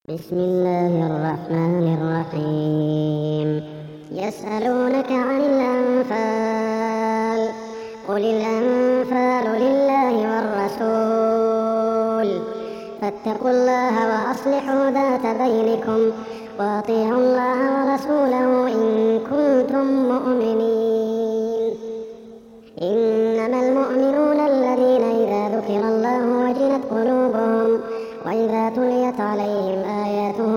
بسم الله الرحمن الرحيم. يسألونك عن الأنفال، قل الأنفال لله والرسول، فاتقوا الله وأصلحوا ذات بينكم، وأطيعوا الله ورسوله إن كنتم مؤمنين. إنما المؤمنون الذين إذا ذكر الله وجلت قلوبهم وإذا تليت عليهم آياته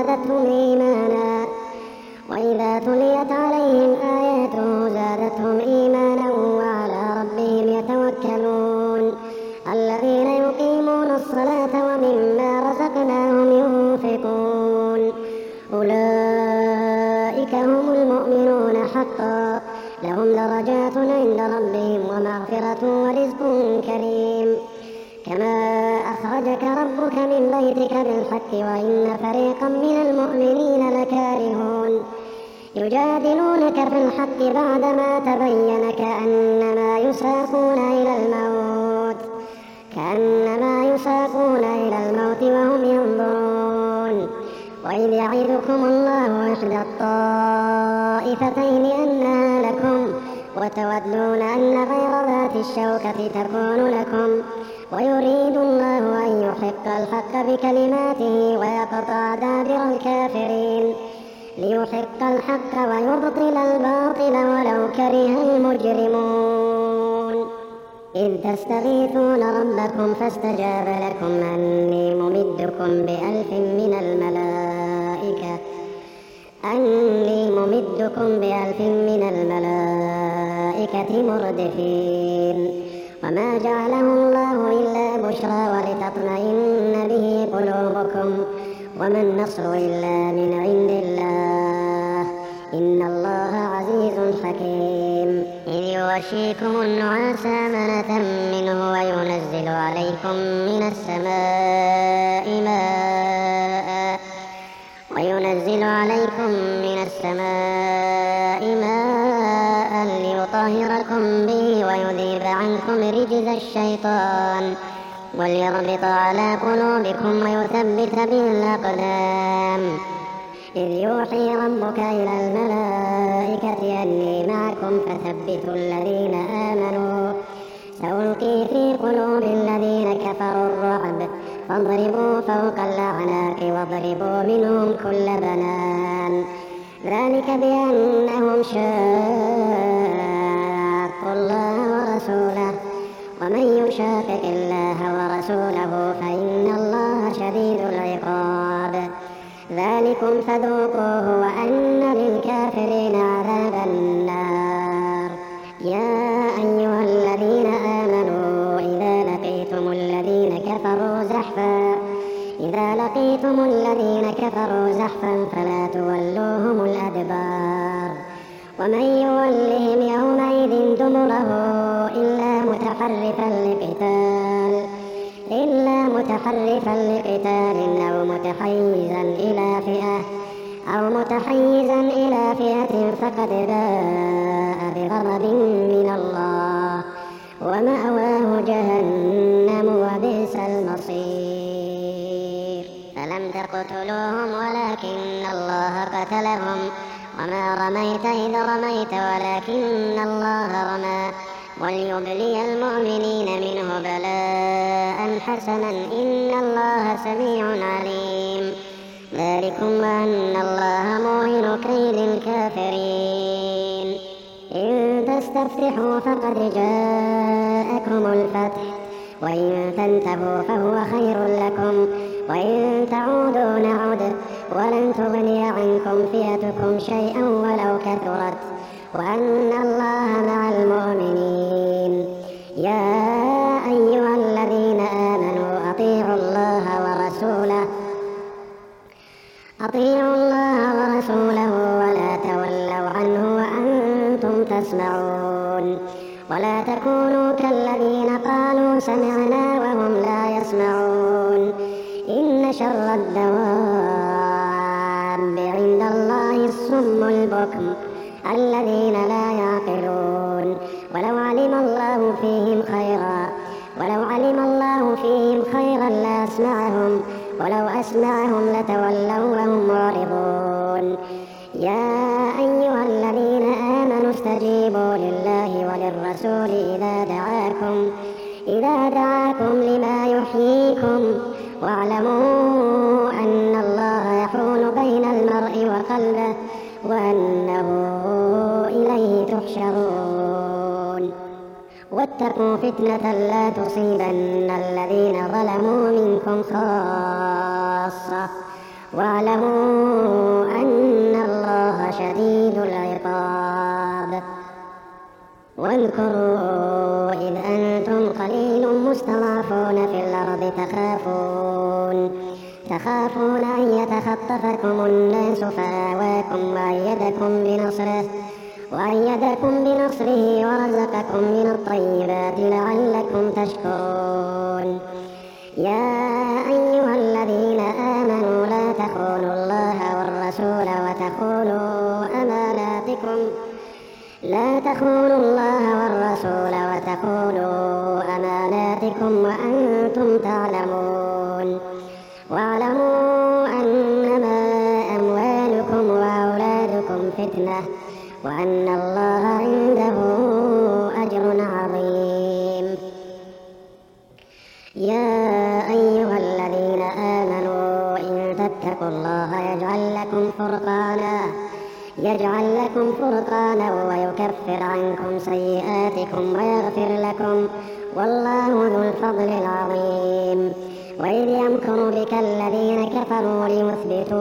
زادتهم إيمانا وعلى ربهم يتوكلون. الذين يقيمون الصلاة ومما رزقناهم ينفقون، أولئك هم المؤمنون حقا، لهم درجات عند ربهم ومغفرة ورزق كريم. كما أخرجك ربك من بيتك بالحق وإن فريقا من المؤمنين لكارهون، يجادلونك في الحق بعدما تبين كأنما يساقون إلى الموت وهم ينظرون. وإذ يعدكم الله إحدى الطائفتين أنها لكم، وتودون أن غير ذات الشوكة تكون لكم، ويريد الله أن يحق الحق بكلماته ويقطع دابر الكافرين، ليحق الحق ويبطل الباطل ولو كره المجرمون. إذ تستغيثون ربكم فاستجاب لكم أني ممدكم بألف من الملائكة مردفين. وما جعله الله إلا بشرى ولتطمئن به قلوبكم، وما النصر إلا من عند الله، إن الله عزيز حكيم. إذ يغشيكم النعاس أمنة منه وينزل عليكم من السماء ماء ليطهركم به ويذيب عنكم رجز الشيطان وليربط على قلوبكم ويثبت به الأقدام. إذ يوحي ربك إلى الملائكة أني معكم فثبتوا الذين آمنوا، سألقي في قلوب الذين كفروا الرعب، فاضربوا فوق الأعناق واضربوا منهم كل بنان. ذلك بأنهم شاقوا الله ورسوله، ومن يشاقق الله ورسوله فإن الله شديد العقاب. ذلكم فذوقوه وأن للكافرين عذاب النار. يا أيها الذين آمنوا إذا لقيتم الذين كفروا زحفا فلا تولوهم الأدبار. ومن يولهم يومئذ دبره إلا متحرفا لقتال أو متحيزا إلى فئة فقد باء بغضب من الله، ومأواه جهنم وبئس المصير. فلم تقتلوهم ولكن الله قتلهم، وما رميت إذ رميت ولكن الله رمى، وليبلي المؤمنين منه بلاء حسنا إن الله سميع عليم. ذلكم وأن الله موهن كيد الكافرين. إن تستفتحوا فقد جاءكم الفتح، وإن تنتهوا فهو خير لكم، وإن تعودوا نعد، ولن تغني عنكم فئتكم شيئا ولو كثرت، وأن الله مع المؤمنين. يا أيها الذين آمنوا أطيعوا الله ورسوله ولا تولوا عنه وأنتم تسمعون. ولا تكونوا كالذين قالوا سمعنا وهم لا يسمعون. إن شر الدواب عند الله الصم البكم الذين لا يعقلون. ولو علم الله فيهم خيرا لأسمعهم، ولو أسمعهم لتولوا تولوا وهم معرضون. يا أيها الذين آمنوا استجيبوا لله وللرسول إذا دعاكم لما يحييكم، واعلموا أن الله يحول بين المرء وقلبه وأنه إليه تحشرون. واتقوا فتنة لا تصيبن الذين ظلموا منكم خاصة، واعلموا أن الله شديد العقاب. واذكروا إذ أنتم قليل مستضعفون في الأرض تخافون أن يتخطفكم الناس فآواكم وأيدكم بنصره ورزقكم من الطيبات لعلكم تشكرون. يا أيها الذين آمنوا لا تخونوا الله والرسول وتخونوا أماناتكم وأنتم تعلمون. واعلموا أنما أموالكم وأولادكم فتنة وأن الله عنده أجر عظيم. يا أيها الذين آمنوا إن تتقوا الله يجعل لكم فرقانا ويكفر عنكم سيئاتكم ويغفر لكم، والله ذو الفضل العظيم. وإذ يمكر بك الذين كفروا ليثبتوك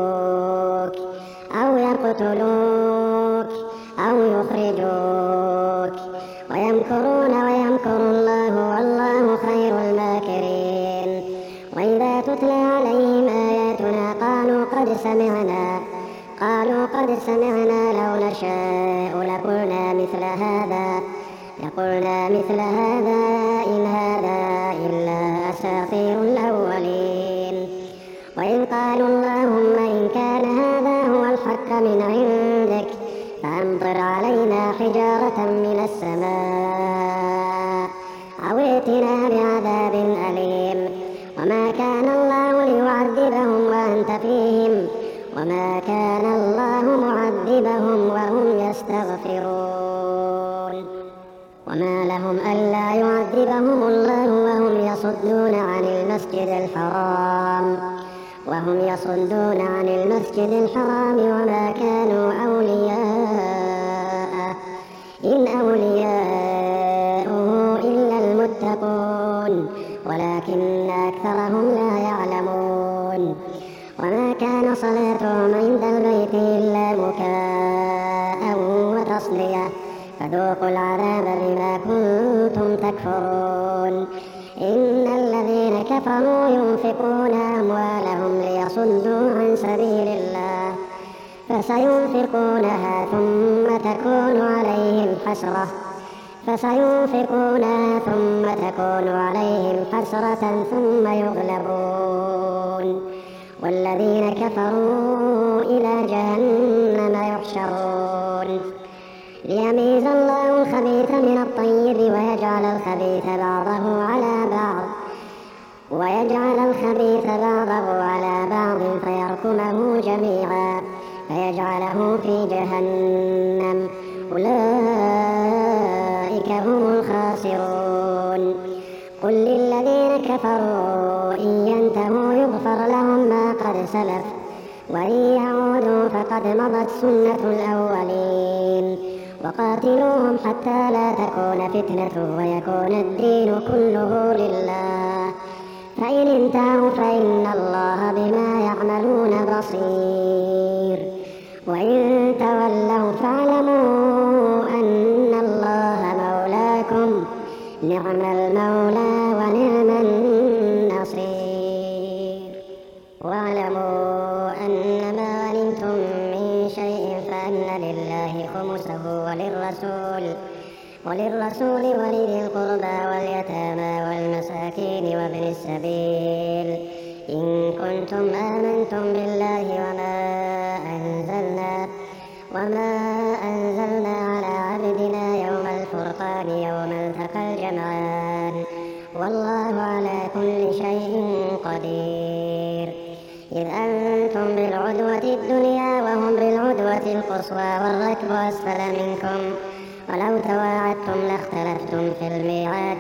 أو يقتلوك أو يخرجوك، ويمكرون ويمكر الله والله خير الماكرين. وإذا تتلى عليهم آياتنا قالوا قد سمعنا لو نشاء لقلنا مثل هذا إن هذا إلا أساطير الأولين. وإذ قالوا اللهم إن كان هذا هو الحق من عندك فأمطر علينا حجارة من السماء أو ائتنا بعذاب أليم. وما كان الله ليعذبهم وأنت فيهم وما كان الله معذبهم وهم يستغفرون. وما لهم ألا يعذبهم الله وهم يصدون عن المسجد الحرام وما كانوا أولياءه إن أولياؤه إلا المتقون ولكن أكثرهم لا يعلمون. وما كان صلاتهم عند البيت إلا مكاء وتصدية فذوقوا العذاب بما كنتم تكفرون. إن الذين كفروا ينفقون أموالهم ليصدوا عن سبيل الله فسينفقونها ثم تكون عليهم حسرة ثم يغلبون والذين كفروا إلى جهنم يحشرون. ليميز الله الخبيث من الطيب ويجعل الخبيث بعضه على بعض فيركمه جميعا فيجعله في جهنم أولئك هم الخاسرون. قل للذين كفروا إن ينتهوا يغفر لهم ما قد سلف وإن يعودوا فقد مضت سنة الأولين. وقاتلوهم حتى لا تكون فتنة ويكون الدين كله لله فإن انتهوا فإن الله بما يعملون بصير. وإن تولوا فاعلموا أن الله مولاكم نعم المولى ونعم النصير. واعلموا أن ما غنمتم من شيء فأن لله خمسه وللرسول ولذي القربى واليتامى والمساكين وابن السبيل إن كنتم آمنتم بالله وما أنزلنا على عبدنا يوم الفرقان يوم التقى الجمعان والله على كل شيء قدير. إذ أنتم بالعدوة الدنيا وهم بالعدوة القصوى والركب أسفل منكم ولو تواعدتم لاختلفتم في الميعاد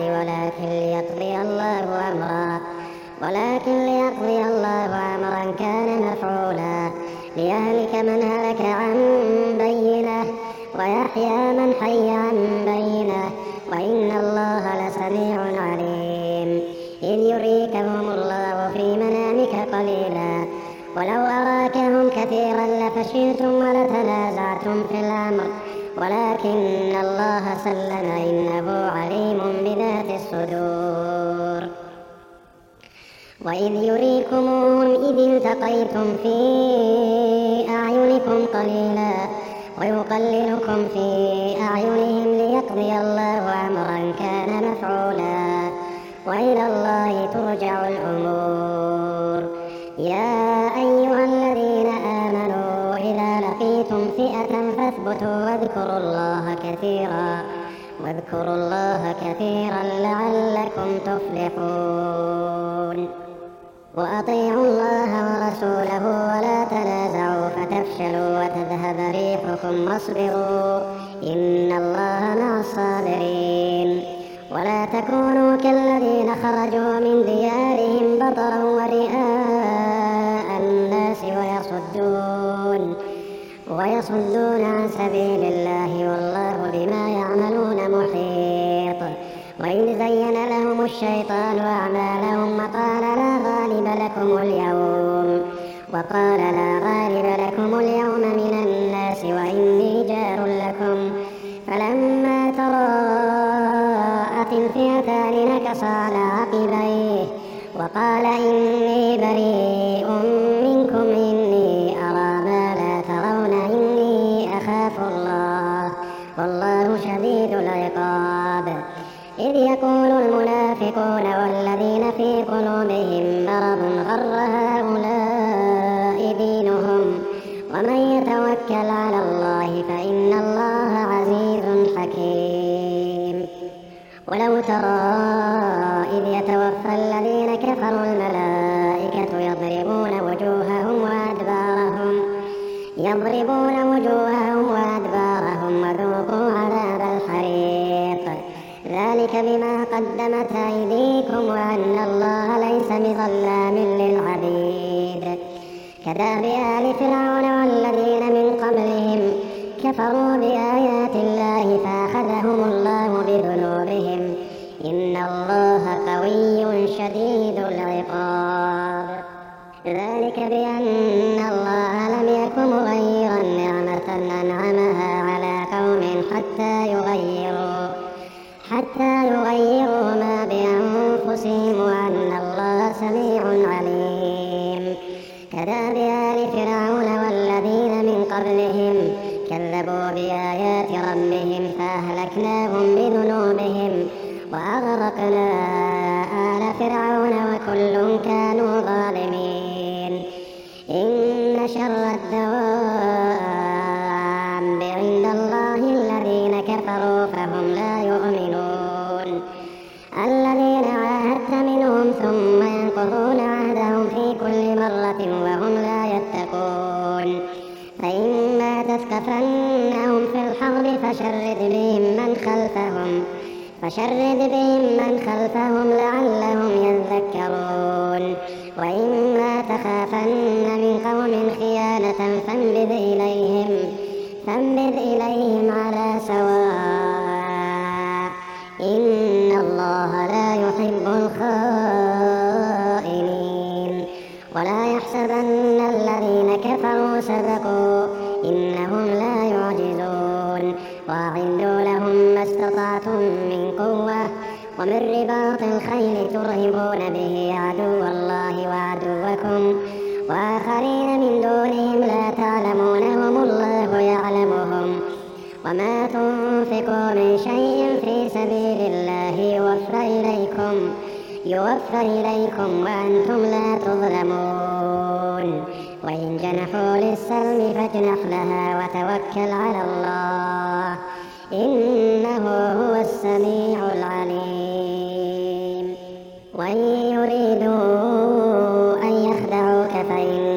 ولكن ليقضي الله أمرا كان مفعولا ليهلك من هلك عن بينة ويحيى من حي عن بينة وإن الله لسميع عليم. إذ يريكهم الله في منامك قليلا ولو أراكهم كثيرا لفشلتم ولتنازعتم في الأمر ولكن الله سلم إنه عليم بذات الصدور. وإذ يريكمهم إذ التقيتم في أعينكم قليلا ويقللكم في أعينهم ليقضي الله أمرا كان مفعولا وإلى الله ترجع الأمور. يا أيها الذين آمنوا إذا لقيتم فئة فاثبتوا واذكروا الله كثيرا لعلكم تفلحون. وأطيعوا الله ورسوله ولا تنازعوا فتفشلوا وتذهب ريحكم واصبروا إن الله مع الصابرين. ولا تكونوا كالذين خرجوا من ديارهم بطرا ورئاء الناس ويصدون عن سبيل الله والله بما يعملون محيط. وإذ زين لهم الشيطان أعمالهم وقال لا غالب لكم اليوم من الناس وإني جار لكم فلما تراءت الفئتان نكص على عقبيه وقال إني بريء منكم إني أرى ما لا ترون إني أخاف الله والله شديد العقاب. إذ يقول المنافقون والذين في قلوبهم مرض غر هؤلاء دينهم ومن يتوكل على الله فإن الله عزيز حكيم. ولو ترى إذ يتوفى الذين كفروا الملائكة يضربون وجوههم وذوقوا عذاب الحريق ذلك بما قدمت أيديكم وأن الله ليس بظلام للعبيد. كداب آل فرعون والذين من قبلهم كفروا بآيات الله فأخذهم الله بذنوبهم إن الله قوي شديد العقاب. ذلك بأن الله لم يك مغيرا نعمة أنعمها على قوم حتى يغيروا ما بأنفسهم وأن الله سميع عليم. كداب آل فرعون والذين من قبلهم كذبوا بآيات ربهم فأهلكناهم بذنوبهم وأغرقنا آل فرعون وكل كانوا ظالمين. إن شر الدواب عند الله الذين كفروا فهم لا يؤمنون الذين عاهدت منهم ثم ينقضون عهدهم في كل مرة وهم لا يتقون. فإما تثقفنهم في الحرب فشرد بهم من خلفهم لعلهم يذكرون. وإما تخافن من قوم خيانة فانبذ إليهم على سواء إن الله لا يحب الخائنين. ولا يحسبن الذين كفروا سبقوا إنهم لا يعجزون. وأعدوا لهم ما استطعتم من قوة ومن رباط الخيل ترهبون به عدو الله وعدوكم وآخرين من دونهم لا تعلمونهم الله يعلمهم. وما تنفقوا من شيء في سبيل الله يوفى إليكم وأنتم لا تظلمون. وإن جنحوا للسلم فاجنح لها وتوكل على الله إنه هو السميع العليم. وإن يريدوا أن يخدعوك فإن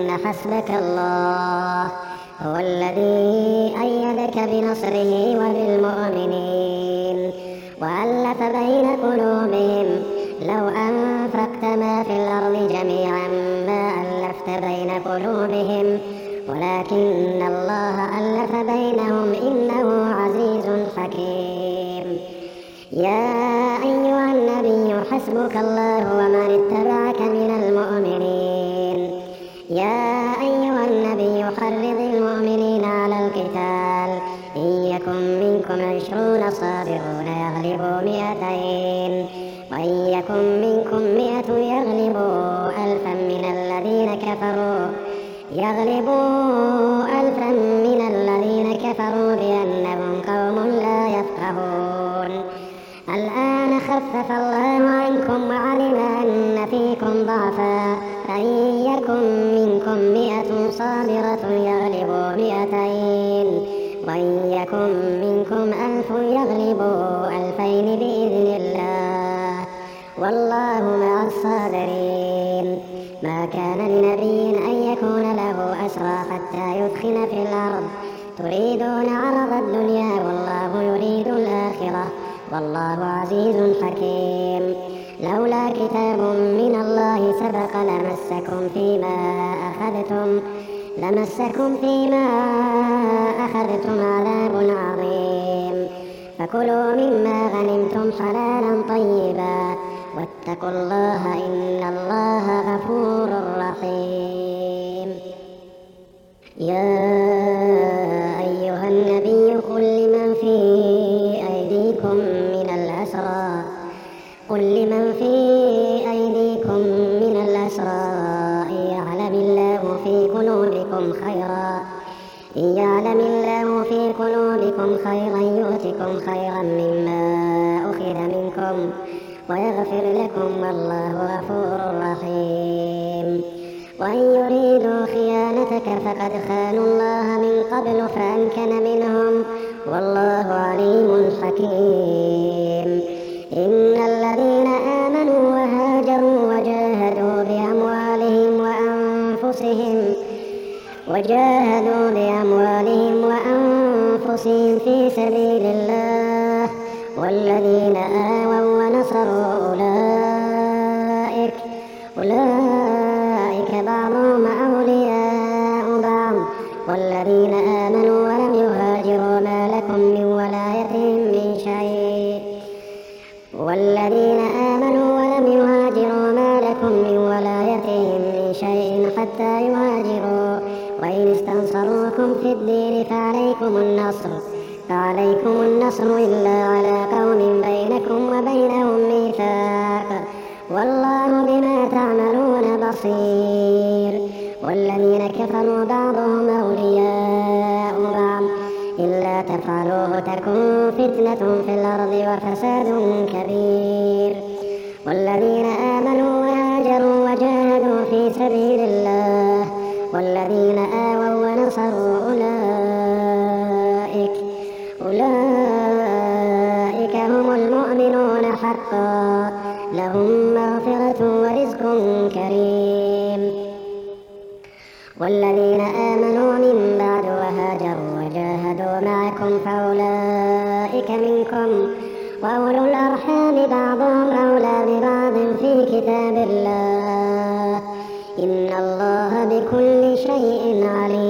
حسبك الله هو الذي أيدك بنصره وبالمؤمنين وألف بين قلوبهم لو أنفقت ما في الأرض جميعا ما ألفت بين قلوبهم ولكن الله ألف بينهم إنه عزيز حكيم. يا أيها النبي حسبك الله ومن اتبعك من المؤمنين. يا أيها النبي حرض المؤمنين على القتال إن يكن منكم 20 صابرون يغلبوا 200 وإن يكن منكم 100 يغلبوا ألفا من الذين كفروا بأنهم قوم لا يفقهون. الآن خفف الله عنكم وعلم أن فيكم ضعفا فإن يكن منكم 100 صابرة يغلبوا 200 وإن يكن منكم 1000 يغلبوا 2000 بإذن الله والله مع الصابرين. ما كان لنبي أن يكون له أسرى حتى يثخن في الأرض تريدون عرض الدنيا والله يريد الآخرة والله عزيز حكيم. لولا كتاب من الله سبق لمسكم فيما أخذتم عذاب عظيم فكلوا مما غنمتم حلالا طيبا واتقوا الله إن الله غفور رحيم. يا أيها النبي قل لمن في أيديكم من الأسرى إن يعلم الله في قلوبكم خيرا يؤتكم خيرا مما أخذ منكم ويغفر لكم والله غفور رحيم. وإن يريدوا خيانتك فقد خانوا الله من قبل فأمكن منهم والله عليم حكيم. إن الذين آمنوا وهاجروا وجاهدوا بأموالهم في سبيل الله والذين آووا ونصروا أولئك بعضهم أولياء بعض والذين آمنوا ولم يهاجروا ما لكم من ولايتهم من شيء حتى يهاجروا وإن استنصروكم في الدين فعليكم النصر إلا على قوم بينكم وبينهم ميثاق والله بما تعملون بصير. والذين كفروا بعضهم أولياء بعض إلا تفعلوه تكن فتنة في الأرض وفساد كبير. والذين آمنوا وهاجروا وجاهدوا في سبيل الله والذين آووا ونصروا أولئك هم المؤمنون حقا لهم مغفرة ورزق كريم. والذين آمنوا من بعد وهاجروا وجاهدوا معكم فأولئك منكم وأولو الأرحام بعضهم أولى ببعض في كتاب الله إن الله بكل شيء عليم.